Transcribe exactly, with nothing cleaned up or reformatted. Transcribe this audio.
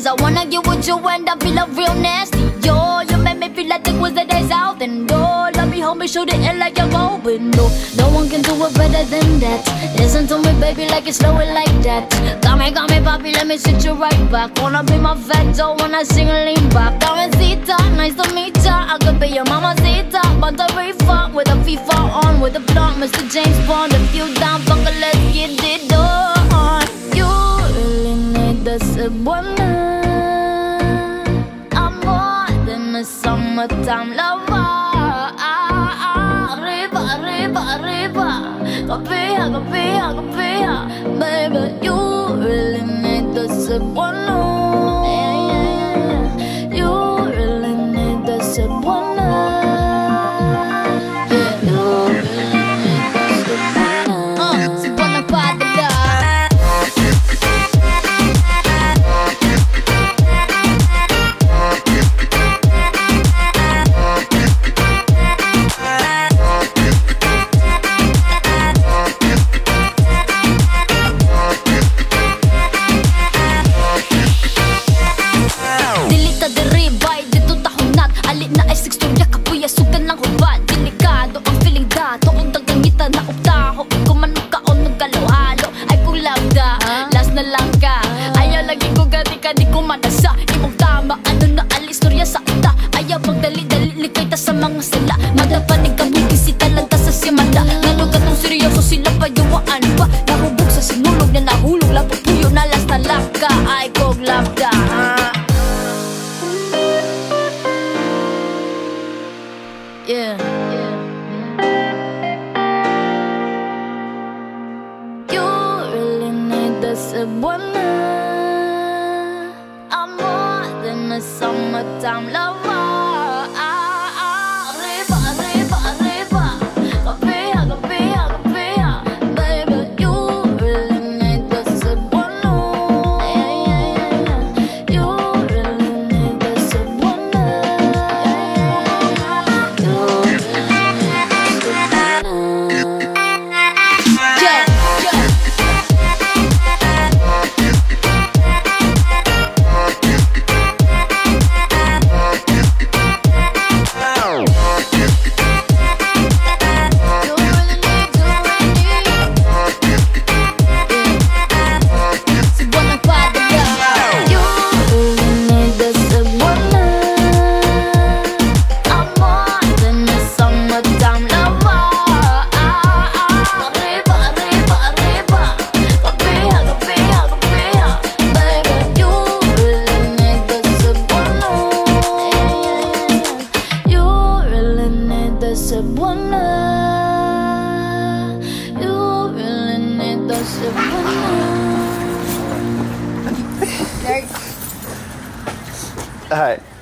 I wanna get with you and I feel like real nasty. Yo, you make me feel like the was the days out. And oh, let me hold me, shoot it in like you're open. No, no one can do it better than that. Listen to me, baby, like it's slow it like that. Got me, got me, papi, let me sit you right back. Wanna be my fat dough when I sing a lean back. Damencita, nice to meet ya. I could be your mamacita, but the reefer with a FIFA on, with a blunt, Mister James Bond. If you down, fucker, let's get it on. You really need the Cebuana. I'm more than a summertime lover. Arriba, arriba, arriba. Copia, copia, copia. Baby, you really need the Cebuana. Yeah, yeah, yeah. You really need the Cebuana. Di ko manasa, imong tama, ano na alistorya sa ita. Ayaw magdali-dali, likay ta sa mga sala. Madapanig ka bugisita lang ta sa simanda. Lalo ka tong seryoso, sila payuwaan ba? Nahubog sa sinulog na nahulog lang pupuyo na las na laka. Ay kog labda, ha? Yeah, yeah. You really need the Cebuana. A summertime lover. Arriba, arriba, arriba. Copia, copia, copia. Baby, you really need the Cebuana. Yeah, yeah, yeah. You really need the Cebuana. Yeah, yeah, yeah. You really need the Cebuana. Yeah, yeah. Cebuana, you really need the Cebuana. Hi.